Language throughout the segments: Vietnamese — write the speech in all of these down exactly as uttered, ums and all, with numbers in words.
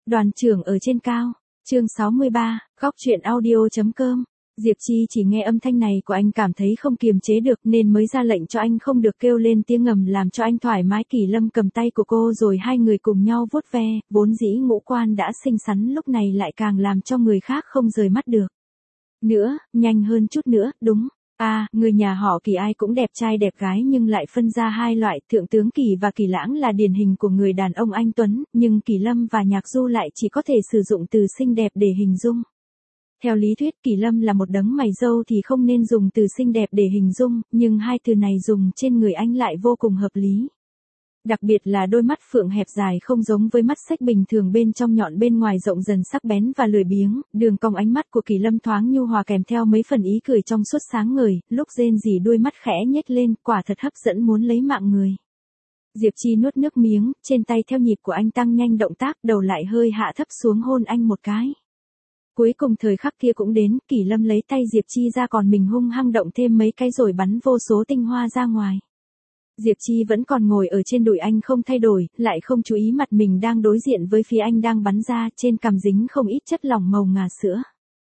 Đoàn trưởng ở trên cao, chương sáu mươi ba, góc chuyện audio.com. Diệp Chi chỉ nghe âm thanh này của anh cảm thấy không kiềm chế được nên mới ra lệnh cho anh không được kêu lên tiếng ngầm làm cho anh thoải mái. Kỳ Lâm cầm tay của cô rồi hai người cùng nhau vuốt ve, vốn dĩ ngũ quan đã xinh xắn lúc này lại càng làm cho người khác không rời mắt được. Nữa, nhanh hơn chút nữa, đúng. À, người nhà họ Kỳ ai cũng đẹp trai đẹp gái nhưng lại phân ra hai loại, Thượng tướng Kỳ và Kỳ Lãng là điển hình của người đàn ông anh tuấn, nhưng Kỳ Lâm và Nhạc Du lại chỉ có thể sử dụng từ xinh đẹp để hình dung. Theo lý thuyết Kỳ Lâm là một đấng mày râu thì không nên dùng từ xinh đẹp để hình dung, nhưng hai từ này dùng trên người anh lại vô cùng hợp lý. Đặc biệt là đôi mắt phượng hẹp dài không giống với mắt xếch bình thường, bên trong nhọn bên ngoài rộng dần sắc bén và lười biếng, đường cong ánh mắt của Kỳ Lâm thoáng nhu hòa kèm theo mấy phần ý cười trong suốt sáng ngời, lúc rên rỉ đôi mắt khẽ nhếch lên, quả thật hấp dẫn muốn lấy mạng người. Diệp Chi nuốt nước miếng, trên tay theo nhịp của anh tăng nhanh động tác, đầu lại hơi hạ thấp xuống hôn anh một cái. Cuối cùng thời khắc kia cũng đến, Kỳ Lâm lấy tay Diệp Chi ra còn mình hung hăng động thêm mấy cái rồi bắn vô số tinh hoa ra ngoài. Diệp Chi vẫn còn ngồi ở trên đùi anh không thay đổi, lại không chú ý mặt mình đang đối diện với phía anh đang bắn ra, trên cằm dính không ít chất lỏng màu ngà sữa.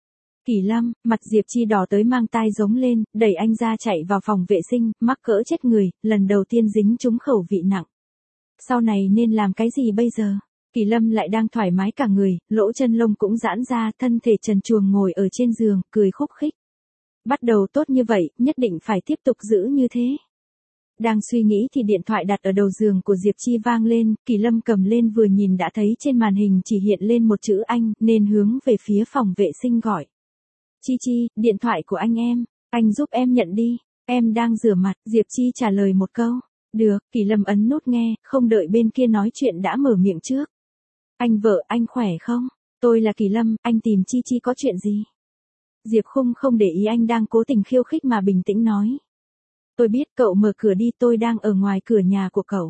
Kỳ Lâm, mặt Diệp Chi đỏ tới mang tai giống lên, đẩy anh ra chạy vào phòng vệ sinh, mắc cỡ chết người, lần đầu tiên dính trúng khẩu vị nặng. Sau này nên làm cái gì bây giờ? Kỳ Lâm lại đang thoải mái cả người, lỗ chân lông cũng giãn ra, thân thể trần truồng ngồi ở trên giường, cười khúc khích. Bắt đầu tốt như vậy, nhất định phải tiếp tục giữ như thế. Đang suy nghĩ thì điện thoại đặt ở đầu giường của Diệp Chi vang lên, Kỳ Lâm cầm lên vừa nhìn đã thấy trên màn hình chỉ hiện lên một chữ anh, nên hướng về phía phòng vệ sinh gọi. Chi Chi, điện thoại của anh em, anh giúp em nhận đi, em đang rửa mặt, Diệp Chi trả lời một câu. Được, Kỳ Lâm ấn nút nghe, không đợi bên kia nói chuyện đã mở miệng trước. Anh vợ, anh khỏe không? Tôi là Kỳ Lâm, anh tìm Chi Chi có chuyện gì? Diệp Khung không để ý anh đang cố tình khiêu khích mà bình tĩnh nói. Tôi biết, cậu mở cửa đi, tôi đang ở ngoài cửa nhà của cậu.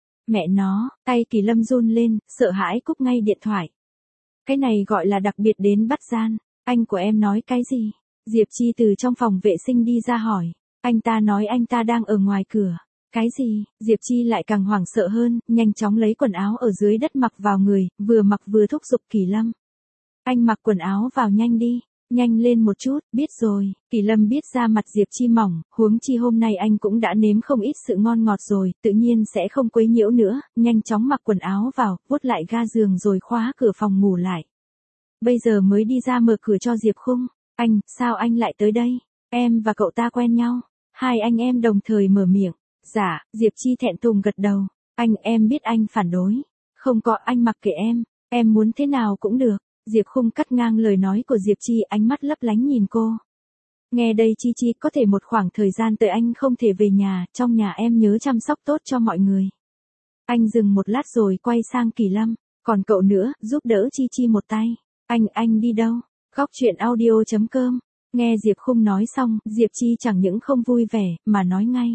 Mẹ nó, tay Kỳ Lâm run lên, sợ hãi cúp ngay điện thoại. Cái này gọi là đặc biệt đến bắt gian, anh của em nói cái gì? Diệp Chi từ trong phòng vệ sinh đi ra hỏi, anh ta nói anh ta đang ở ngoài cửa. Cái gì? Diệp Chi lại càng hoảng sợ hơn, nhanh chóng lấy quần áo ở dưới đất mặc vào người, vừa mặc vừa thúc giục Kỳ Lâm. Anh mặc quần áo vào nhanh đi. Nhanh lên một chút, biết rồi. Kỳ Lâm biết ra mặt Diệp Chi mỏng, huống chi hôm nay anh cũng đã nếm không ít sự ngon ngọt rồi, tự nhiên sẽ không quấy nhiễu nữa, nhanh chóng mặc quần áo vào, vuốt lại ga giường rồi khóa cửa phòng ngủ lại. Bây giờ mới đi ra mở cửa cho Diệp Khung. Anh, sao anh lại tới đây? Em và cậu ta quen nhau. Hai anh em đồng thời mở miệng. Dạ, Diệp Chi thẹn thùng gật đầu. Anh, em biết anh phản đối. Không có, anh mặc kệ em, em muốn thế nào cũng được. Diệp Khung cắt ngang lời nói của Diệp Chi, ánh mắt lấp lánh nhìn cô. Nghe đây Chi Chi, có thể một khoảng thời gian tới anh không thể về nhà, trong nhà em nhớ chăm sóc tốt cho mọi người. Anh dừng một lát rồi quay sang Kỳ Lâm, còn cậu nữa, giúp đỡ Chi Chi một tay. Anh, anh đi đâu? Góc chuyện audio.com. Nghe Diệp Khung nói xong, Diệp Chi chẳng những không vui vẻ, mà nói ngay.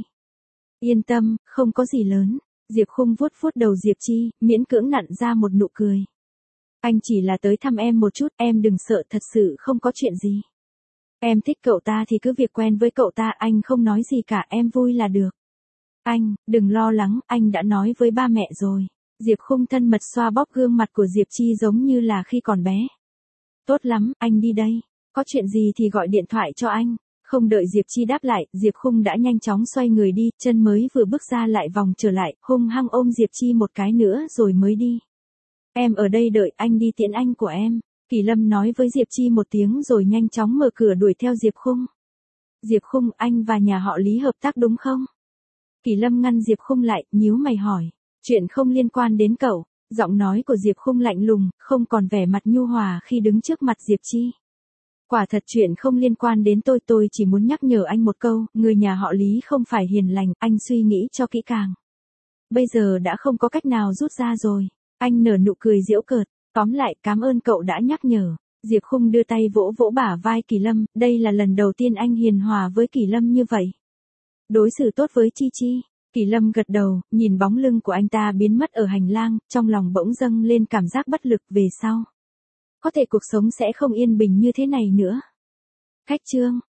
Yên tâm, không có gì lớn. Diệp Khung vuốt vuốt đầu Diệp Chi, miễn cưỡng nặn ra một nụ cười. Anh chỉ là tới thăm em một chút, em đừng sợ, thật sự không có chuyện gì. Em thích cậu ta thì cứ việc quen với cậu ta, anh không nói gì cả, em vui là được. Anh, đừng lo lắng, anh đã nói với ba mẹ rồi. Diệp Khung thân mật xoa bóp gương mặt của Diệp Chi giống như là khi còn bé. Tốt lắm, anh đi đây. Có chuyện gì thì gọi điện thoại cho anh. Không đợi Diệp Chi đáp lại, Diệp Khung đã nhanh chóng xoay người đi, chân mới vừa bước ra lại vòng trở lại, hung hăng ôm Diệp Chi một cái nữa rồi mới đi. Em ở đây đợi, anh đi tiễn anh của em. Kỳ Lâm nói với Diệp Chi một tiếng rồi nhanh chóng mở cửa đuổi theo Diệp Khung. Diệp Khung, anh và nhà họ Lý hợp tác đúng không? Kỳ Lâm ngăn Diệp Khung lại, nhíu mày hỏi. Chuyện không liên quan đến cậu. Giọng nói của Diệp Khung lạnh lùng, không còn vẻ mặt nhu hòa khi đứng trước mặt Diệp Chi. Quả thật chuyện không liên quan đến tôi, tôi chỉ muốn nhắc nhở anh một câu, người nhà họ Lý không phải hiền lành, anh suy nghĩ cho kỹ càng. Bây giờ đã không có cách nào rút ra rồi. Anh nở nụ cười giễu cợt, tóm lại cảm ơn cậu đã nhắc nhở. Diệp Khung đưa tay vỗ vỗ bả vai Kỳ Lâm, đây là lần đầu tiên anh hiền hòa với Kỳ Lâm như vậy. Đối xử tốt với Chi Chi. Kỳ Lâm gật đầu, nhìn bóng lưng của anh ta biến mất ở hành lang, trong lòng bỗng dâng lên cảm giác bất lực về sau. Có thể cuộc sống sẽ không yên bình như thế này nữa. Khách trương.